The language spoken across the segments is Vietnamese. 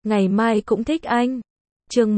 ngày mai cũng thích anh. Chương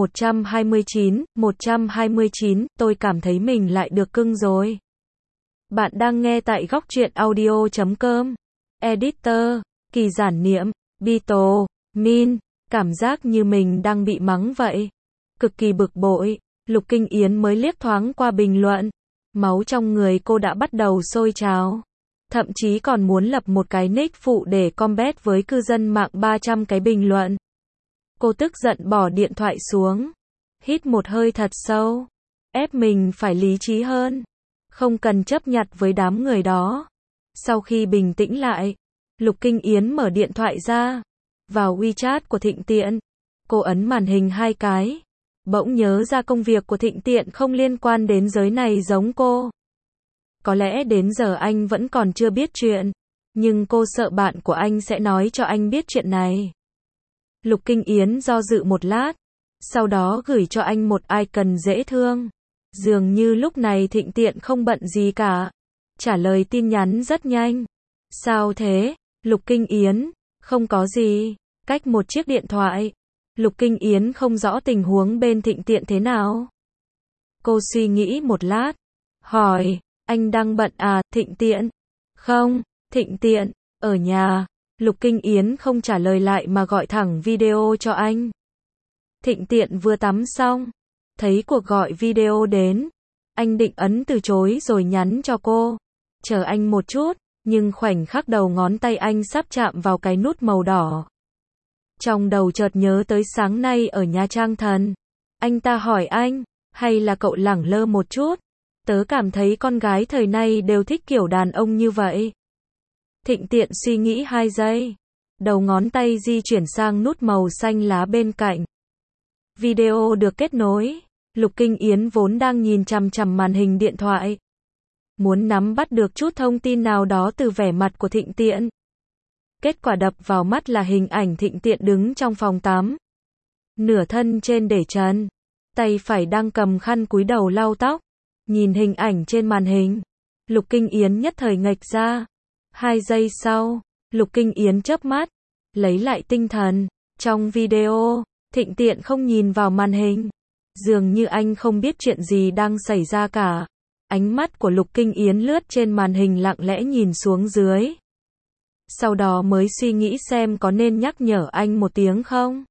129, tôi cảm thấy mình lại được cưng rồi. Bạn đang nghe tại góc truyện audio.com. Editor, Kỳ Giản Niệm, Beetle, Min, cảm giác như mình đang bị mắng vậy. Cực kỳ bực bội, Lục Kinh Yến mới liếc thoáng qua bình luận. Máu trong người cô đã bắt đầu sôi trào. Thậm chí còn muốn lập một cái nick phụ để combat với cư dân mạng 300 cái bình luận. Cô tức giận bỏ điện thoại xuống. Hít một hơi thật sâu. Ép mình phải lý trí hơn. Không cần chấp nhặt với đám người đó. Sau khi bình tĩnh lại, Lục Kinh Yến mở điện thoại ra. Vào WeChat của Thịnh Tiện. Cô ấn màn hình 2 cái. Bỗng nhớ ra công việc của Thịnh Tiện không liên quan đến giới này giống cô. Có lẽ đến giờ anh vẫn còn chưa biết chuyện. Nhưng cô sợ bạn của anh sẽ nói cho anh biết chuyện này. Lục Kinh Yến do dự một lát. Sau đó gửi cho anh một icon dễ thương. Dường như lúc này Thịnh Tiện không bận gì cả. Trả lời tin nhắn rất nhanh. Sao thế, Lục Kinh Yến? Không có gì. Cách một chiếc điện thoại. Lục Kinh Yến không rõ tình huống bên Thịnh Tiện thế nào. Cô suy nghĩ một lát. Hỏi, anh đang bận à, Thịnh Tiện? Không, Thịnh Tiện, ở nhà. Lục Kinh Yến không trả lời lại mà gọi thẳng video cho anh. Thịnh Tiện vừa tắm xong. Thấy cuộc gọi video đến. Anh định ấn từ chối rồi nhắn cho cô. Chờ anh một chút, nhưng khoảnh khắc đầu ngón tay anh sắp chạm vào cái nút màu đỏ. Trong đầu chợt nhớ tới sáng nay ở Nha Trang Thần. Anh ta hỏi anh, hay là cậu lẳng lơ một chút? Tớ cảm thấy con gái thời nay đều thích kiểu đàn ông như vậy. Thịnh Tiện suy nghĩ 2 giây. Đầu ngón tay di chuyển sang nút màu xanh lá bên cạnh. Video được kết nối. Lục Kinh Yến vốn đang nhìn chằm chằm màn hình điện thoại. Muốn nắm bắt được chút thông tin nào đó từ vẻ mặt của Thịnh Tiện. Kết quả đập vào mắt là hình ảnh Thịnh Tiện đứng trong phòng tắm. Nửa thân trên để trần. Tay phải đang cầm khăn cúi đầu lau tóc. Nhìn hình ảnh trên màn hình. Lục Kinh Yến nhất thời ngạch ra. 2 giây sau, Lục Kinh Yến chớp mắt. Lấy lại tinh thần. Trong video, Thịnh Tiện không nhìn vào màn hình. Dường như anh không biết chuyện gì đang xảy ra cả. Ánh mắt của Lục Kinh Yến lướt trên màn hình lặng lẽ nhìn xuống dưới. Sau đó mới suy nghĩ xem có nên nhắc nhở anh một tiếng không.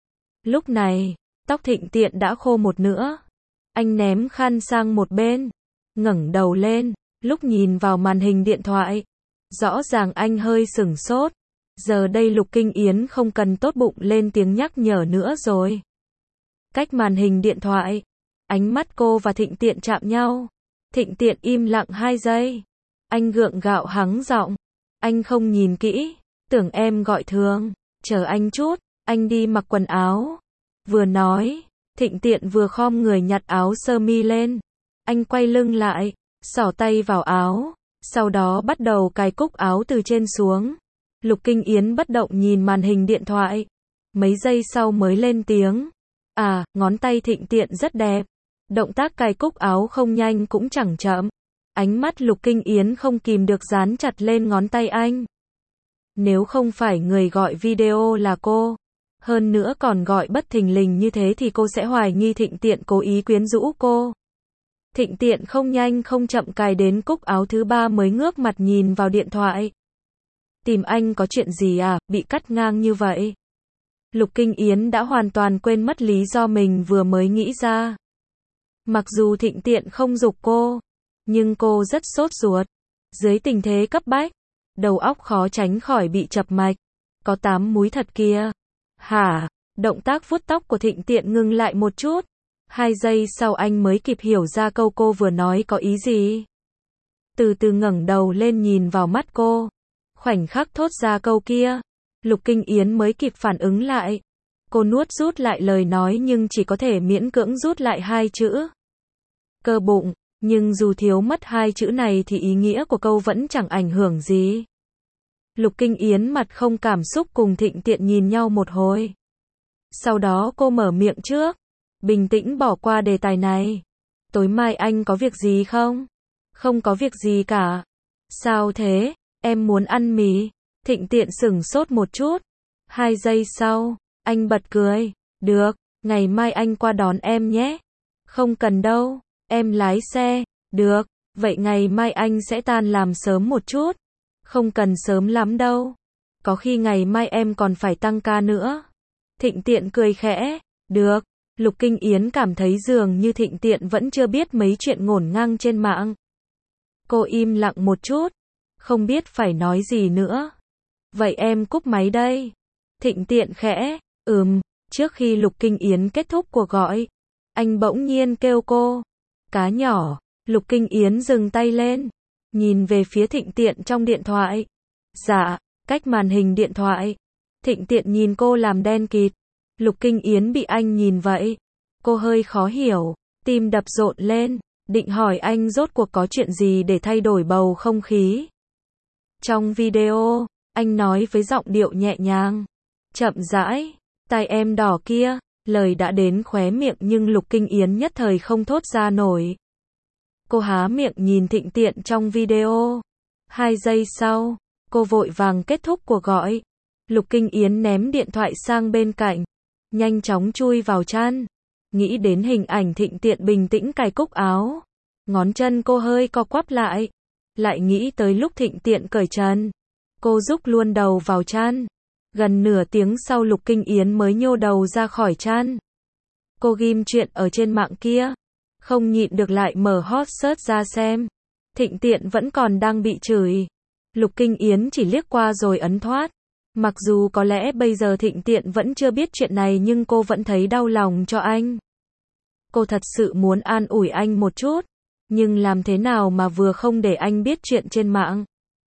Lúc này, tóc Thịnh Tiện đã khô một nửa. Anh ném khăn sang một bên. Ngẩng đầu lên, lúc nhìn vào màn hình điện thoại. Rõ ràng anh hơi sửng sốt. Giờ đây Lục Kinh Yến không cần tốt bụng lên tiếng nhắc nhở nữa rồi. Cách màn hình điện thoại, ánh mắt cô và Thịnh Tiện chạm nhau. Thịnh Tiện im lặng 2 giây. Anh gượng gạo hắng giọng. Anh không nhìn kỹ, tưởng em gọi thường. Chờ anh chút, anh đi mặc quần áo. Vừa nói, Thịnh Tiện vừa khom người nhặt áo sơ mi lên. Anh quay lưng lại, xỏ tay vào áo. Sau đó bắt đầu cài cúc áo từ trên xuống. Lục Kinh Yến bất động nhìn màn hình điện thoại. Mấy giây sau mới lên tiếng. À, ngón tay Thịnh Tiện rất đẹp. Động tác cài cúc áo không nhanh cũng chẳng chậm. Ánh mắt Lục Kinh Yến không kìm được dán chặt lên ngón tay anh. Nếu không phải người gọi video là cô, hơn nữa còn gọi bất thình lình như thế thì cô sẽ hoài nghi Thịnh Tiện cố ý quyến rũ cô. Thịnh Tiện không nhanh không chậm cài đến cúc áo thứ 3 mới ngước mặt nhìn vào điện thoại. Tìm anh có chuyện gì à, bị cắt ngang như vậy. Lục Kinh Yến đã hoàn toàn quên mất lý do mình vừa mới nghĩ ra. Mặc dù Thịnh Tiện không giục cô, nhưng cô rất sốt ruột. Dưới tình thế cấp bách, đầu óc khó tránh khỏi bị chập mạch. Có 8 múi thật kia. Hả? Động tác vuốt tóc của Thịnh Tiện ngừng lại một chút. 2 giây sau anh mới kịp hiểu ra câu cô vừa nói có ý gì. Từ từ ngẩng đầu lên nhìn vào mắt cô. Khoảnh khắc thốt ra câu kia, Lục Kinh Yến mới kịp phản ứng lại. Cô nuốt rút lại lời nói nhưng chỉ có thể miễn cưỡng rút lại 2 chữ. Cơ bụng, nhưng dù thiếu mất 2 chữ này thì ý nghĩa của câu vẫn chẳng ảnh hưởng gì. Lục Kinh Yến mặt không cảm xúc cùng Thịnh Tiện nhìn nhau một hồi. Sau đó cô mở miệng trước, bình tĩnh bỏ qua đề tài này. Tối mai anh có việc gì không? Không có việc gì cả. Sao thế? Em muốn ăn mì. Thịnh Tiện sửng sốt một chút. 2 giây sau, Anh bật cười. Được, ngày mai anh qua đón em nhé. Không cần đâu, em lái xe. Được, vậy ngày mai anh sẽ tan làm sớm một chút. Không cần sớm lắm đâu. Có khi ngày mai em còn phải tăng ca nữa. Thịnh Tiện cười khẽ. Được. Lục Kinh Yến cảm thấy dường như Thịnh Tiện vẫn chưa biết mấy chuyện ngổn ngang trên mạng. Cô im lặng một chút, không biết phải nói gì nữa. Vậy em cúp máy đây. Thịnh Tiện khẽ, trước khi Lục Kinh Yến kết thúc cuộc gọi, anh bỗng nhiên kêu cô. Cá nhỏ. Lục Kinh Yến dừng tay lên, nhìn về phía Thịnh Tiện trong điện thoại. Dạ, cách màn hình điện thoại. Thịnh Tiện nhìn cô làm đen kịt. Lục Kinh Yến bị anh nhìn vậy. Cô hơi khó hiểu, tim đập rộn lên, định hỏi anh rốt cuộc có chuyện gì để thay đổi bầu không khí. Trong video, anh nói với giọng điệu nhẹ nhàng, chậm rãi, tai em đỏ kia, lời đã đến khóe miệng nhưng Lục Kinh Yến nhất thời không thốt ra nổi. Cô há miệng nhìn Thịnh Tiện trong video. 2 giây sau, cô vội vàng kết thúc cuộc gọi. Lục Kinh Yến ném điện thoại sang bên cạnh, nhanh chóng chui vào chăn. Nghĩ đến hình ảnh Thịnh Tiện bình tĩnh cài cúc áo, ngón chân cô hơi co quắp lại. Lại nghĩ tới lúc Thịnh Tiện cởi trần, cô rúc luôn đầu vào chăn. Gần nửa tiếng sau Lục Kinh Yến mới nhô đầu ra khỏi chăn. Cô ghim chuyện ở trên mạng kia, không nhịn được lại mở hot search ra xem. Thịnh Tiện vẫn còn đang bị chửi. Lục Kinh Yến chỉ liếc qua rồi ấn thoát. Mặc dù có lẽ bây giờ Thịnh Tiện vẫn chưa biết chuyện này nhưng cô vẫn thấy đau lòng cho anh. Cô thật sự muốn an ủi anh một chút, nhưng làm thế nào mà vừa không để anh biết chuyện trên mạng,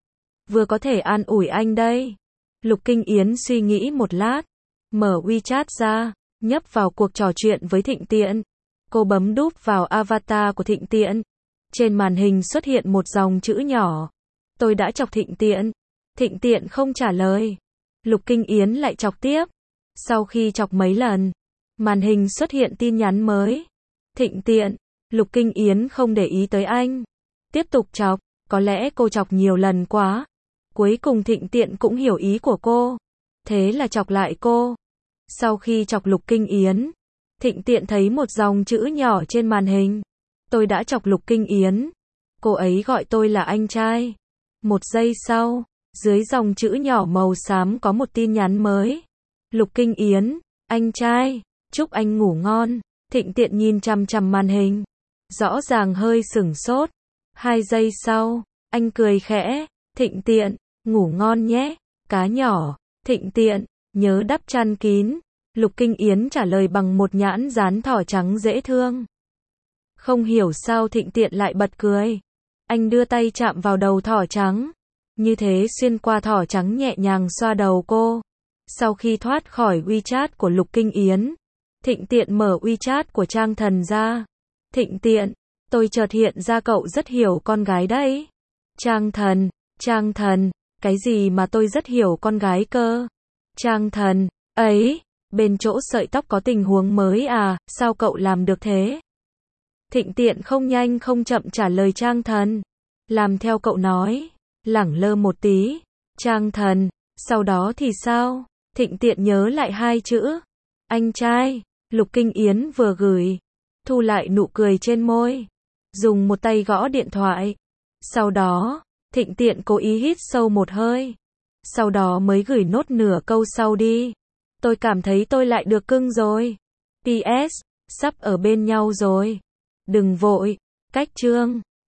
vừa có thể an ủi anh đây? Lục Kinh Yến suy nghĩ một lát, mở WeChat ra, nhấp vào cuộc trò chuyện với Thịnh Tiện. Cô bấm đúp vào avatar của Thịnh Tiện. Trên màn hình xuất hiện một dòng chữ nhỏ. Tôi đã chọc Thịnh Tiện. Thịnh Tiện không trả lời. Lục Kinh Yến lại chọc tiếp. Sau khi chọc mấy lần, màn hình xuất hiện tin nhắn mới. Thịnh Tiện. Lục Kinh Yến không để ý tới anh. Tiếp tục chọc. Có lẽ cô chọc nhiều lần quá. Cuối cùng Thịnh Tiện cũng hiểu ý của cô. Thế là chọc lại cô. Sau khi chọc Lục Kinh Yến, Thịnh Tiện thấy một dòng chữ nhỏ trên màn hình. Tôi đã chọc Lục Kinh Yến. Cô ấy gọi tôi là anh trai. 1 giây sau, dưới dòng chữ nhỏ màu xám có một tin nhắn mới. Lục Kinh Yến, anh trai, chúc anh ngủ ngon. Thịnh Tiện nhìn chằm chằm màn hình, rõ ràng hơi sửng sốt. 2 giây sau, anh cười khẽ. Thịnh Tiện, ngủ ngon nhé, cá nhỏ. Thịnh Tiện, nhớ đắp chăn kín. Lục Kinh Yến trả lời bằng một nhãn dán thỏ trắng dễ thương. Không hiểu sao Thịnh Tiện lại bật cười. Anh đưa tay chạm vào đầu thỏ trắng. Như thế xuyên qua thỏ trắng nhẹ nhàng xoa đầu cô. Sau khi thoát khỏi WeChat của Lục Kinh Yến, Thịnh Tiện mở WeChat của Trang Thần ra. Thịnh Tiện, tôi chợt hiện ra cậu rất hiểu con gái đấy. Trang Thần, cái gì mà tôi rất hiểu con gái cơ? Trang Thần, ấy, bên chỗ sợi tóc có tình huống mới à, sao cậu làm được thế? Thịnh Tiện không nhanh không chậm trả lời Trang Thần. Làm theo cậu nói. Lẳng lơ một tí. Trang Thần, sau đó thì sao? Thịnh Tiện nhớ lại 2 chữ. Anh trai. Lục Kinh Yến vừa gửi, thu lại nụ cười trên môi, dùng một tay gõ điện thoại. Sau đó, Thịnh Tiện cố ý hít sâu một hơi. Sau đó mới gửi nốt nửa câu sau đi. Tôi cảm thấy tôi lại được cưng rồi. PS, sắp ở bên nhau rồi. Đừng vội. Cách chương.